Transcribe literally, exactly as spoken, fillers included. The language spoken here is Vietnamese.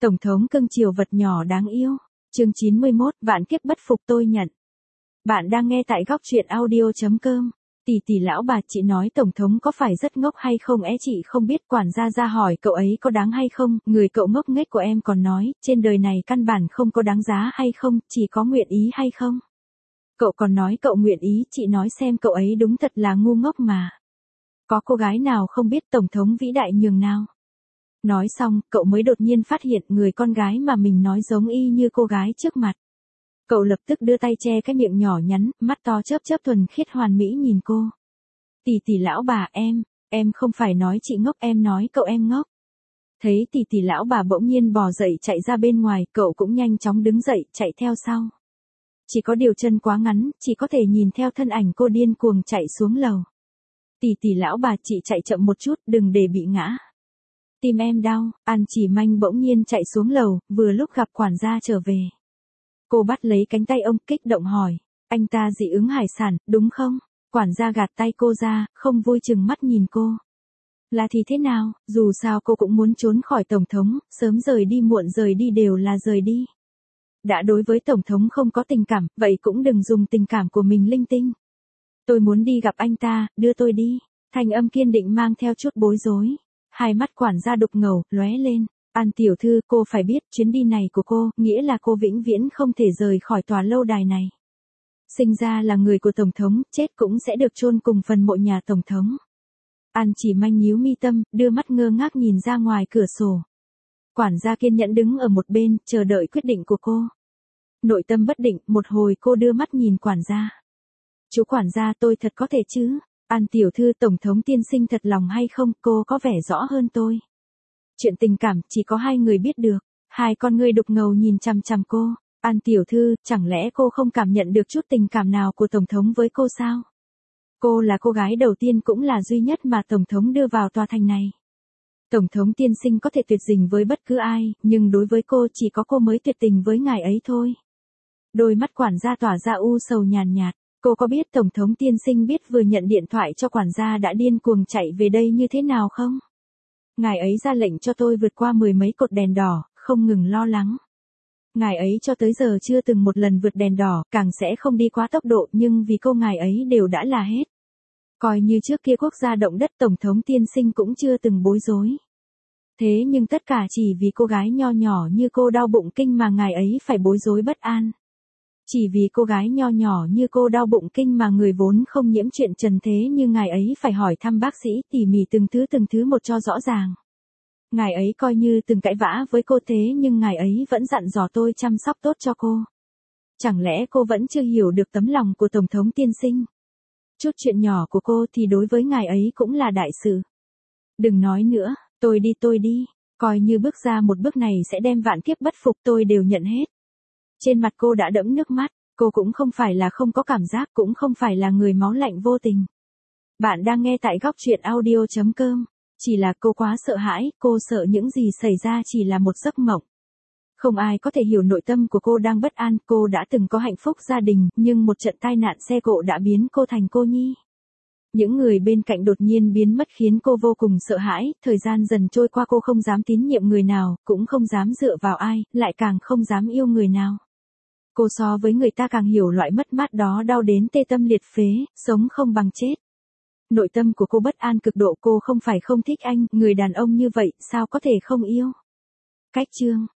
Tổng thống cưng chiều vật nhỏ đáng yêu. Chương chín mươi mốt, vạn kiếp bất phục tôi nhận. Bạn đang nghe tại góc truyện audio chấm com. Tỷ tỷ lão bà, chị nói tổng thống có phải rất ngốc hay không é, chị không biết. Quản gia ra hỏi cậu ấy có đáng hay không, người cậu ngốc nghếch của em còn nói, trên đời này căn bản không có đáng giá hay không, chỉ có nguyện ý hay không. Cậu còn nói cậu nguyện ý, chị nói xem cậu ấy đúng thật là ngu ngốc mà. Có cô gái nào không biết tổng thống vĩ đại nhường nào. Nói xong, cậu mới đột nhiên phát hiện người con gái mà mình nói giống y như cô gái trước mặt. Cậu lập tức đưa tay che cái miệng nhỏ nhắn, mắt to chớp chớp thuần khiết hoàn mỹ nhìn cô. Tỷ tỷ lão bà, em, em không phải nói chị ngốc, em nói cậu em ngốc. Thấy tỷ tỷ lão bà bỗng nhiên bò dậy chạy ra bên ngoài, cậu cũng nhanh chóng đứng dậy, chạy theo sau. Chỉ có điều chân quá ngắn, chỉ có thể nhìn theo thân ảnh cô điên cuồng chạy xuống lầu. Tỷ tỷ lão bà, chị chạy chậm một chút, đừng để bị ngã. Tim em đau. An Chỉ Manh bỗng nhiên chạy xuống lầu, vừa lúc gặp quản gia trở về. Cô bắt lấy cánh tay ông, kích động hỏi, anh ta dị ứng hải sản, đúng không? Quản gia gạt tay cô ra, không vui chừng mắt nhìn cô. Là thì thế nào, dù sao cô cũng muốn trốn khỏi tổng thống, sớm rời đi muộn rời đi đều là rời đi. Đã đối với tổng thống không có tình cảm, vậy cũng đừng dùng tình cảm của mình linh tinh. Tôi muốn đi gặp anh ta, đưa tôi đi. Thanh âm kiên định mang theo chút bối rối. Hai mắt quản gia đục ngầu, lóe lên. An tiểu thư, cô phải biết chuyến đi này của cô, nghĩa là cô vĩnh viễn không thể rời khỏi tòa lâu đài này. Sinh ra là người của tổng thống, chết cũng sẽ được chôn cùng phần mộ nhà tổng thống. An Chỉ Manh nhíu mi tâm, đưa mắt ngơ ngác nhìn ra ngoài cửa sổ. Quản gia kiên nhẫn đứng ở một bên, chờ đợi quyết định của cô. Nội tâm bất định, một hồi cô đưa mắt nhìn quản gia. Chú quản gia, tôi thật có thể chứ? An tiểu thư, tổng thống tiên sinh thật lòng hay không, cô có vẻ rõ hơn tôi. Chuyện tình cảm chỉ có hai người biết được. Hai con ngươi đục ngầu nhìn chằm chằm cô. An tiểu thư, chẳng lẽ cô không cảm nhận được chút tình cảm nào của tổng thống với cô sao? Cô là cô gái đầu tiên cũng là duy nhất mà tổng thống đưa vào tòa thành này. Tổng thống tiên sinh có thể tuyệt tình với bất cứ ai, nhưng đối với cô chỉ có cô mới tuyệt tình với ngài ấy thôi. Đôi mắt quản gia tỏa ra u sầu nhàn nhạt. Cô có biết tổng thống tiên sinh biết vừa nhận điện thoại cho quản gia đã điên cuồng chạy về đây như thế nào không? Ngài ấy ra lệnh cho tôi vượt qua mười mấy cột đèn đỏ, không ngừng lo lắng. Ngài ấy cho tới giờ chưa từng một lần vượt đèn đỏ, càng sẽ không đi quá tốc độ, nhưng vì cô ngài ấy đều đã là hết. Coi như trước kia quốc gia động đất tổng thống tiên sinh cũng chưa từng bối rối. Thế nhưng tất cả chỉ vì cô gái nho nhỏ như cô đau bụng kinh mà ngài ấy phải bối rối bất an. Chỉ vì cô gái nho nhỏ như cô đau bụng kinh mà người vốn không nhiễm chuyện trần thế như ngài ấy phải hỏi thăm bác sĩ tỉ mỉ từng thứ từng thứ một cho rõ ràng. Ngài ấy coi như từng cãi vã với cô thế nhưng ngài ấy vẫn dặn dò tôi chăm sóc tốt cho cô. Chẳng lẽ cô vẫn chưa hiểu được tấm lòng của tổng thống tiên sinh? Chút chuyện nhỏ của cô thì đối với ngài ấy cũng là đại sự. Đừng nói nữa, tôi đi tôi đi, coi như bước ra một bước này sẽ đem vạn kiếp bất phục tôi đều nhận hết. Trên mặt cô đã đẫm nước mắt, cô cũng không phải là không có cảm giác, cũng không phải là người máu lạnh vô tình. Bạn đang nghe tại góc truyện audio chấm com, chỉ là cô quá sợ hãi, cô sợ những gì xảy ra chỉ là một giấc mộng. Không ai có thể hiểu nội tâm của cô đang bất an, cô đã từng có hạnh phúc gia đình, nhưng một trận tai nạn xe cộ đã biến cô thành cô nhi. Những người bên cạnh đột nhiên biến mất khiến cô vô cùng sợ hãi, thời gian dần trôi qua cô không dám tín nhiệm người nào, cũng không dám dựa vào ai, lại càng không dám yêu người nào. Cô so với người ta càng hiểu loại mất mát đó đau đến tê tâm liệt phế, sống không bằng chết. Nội tâm của cô bất an cực độ, cô không phải không thích anh, người đàn ông như vậy, sao có thể không yêu. Cách chương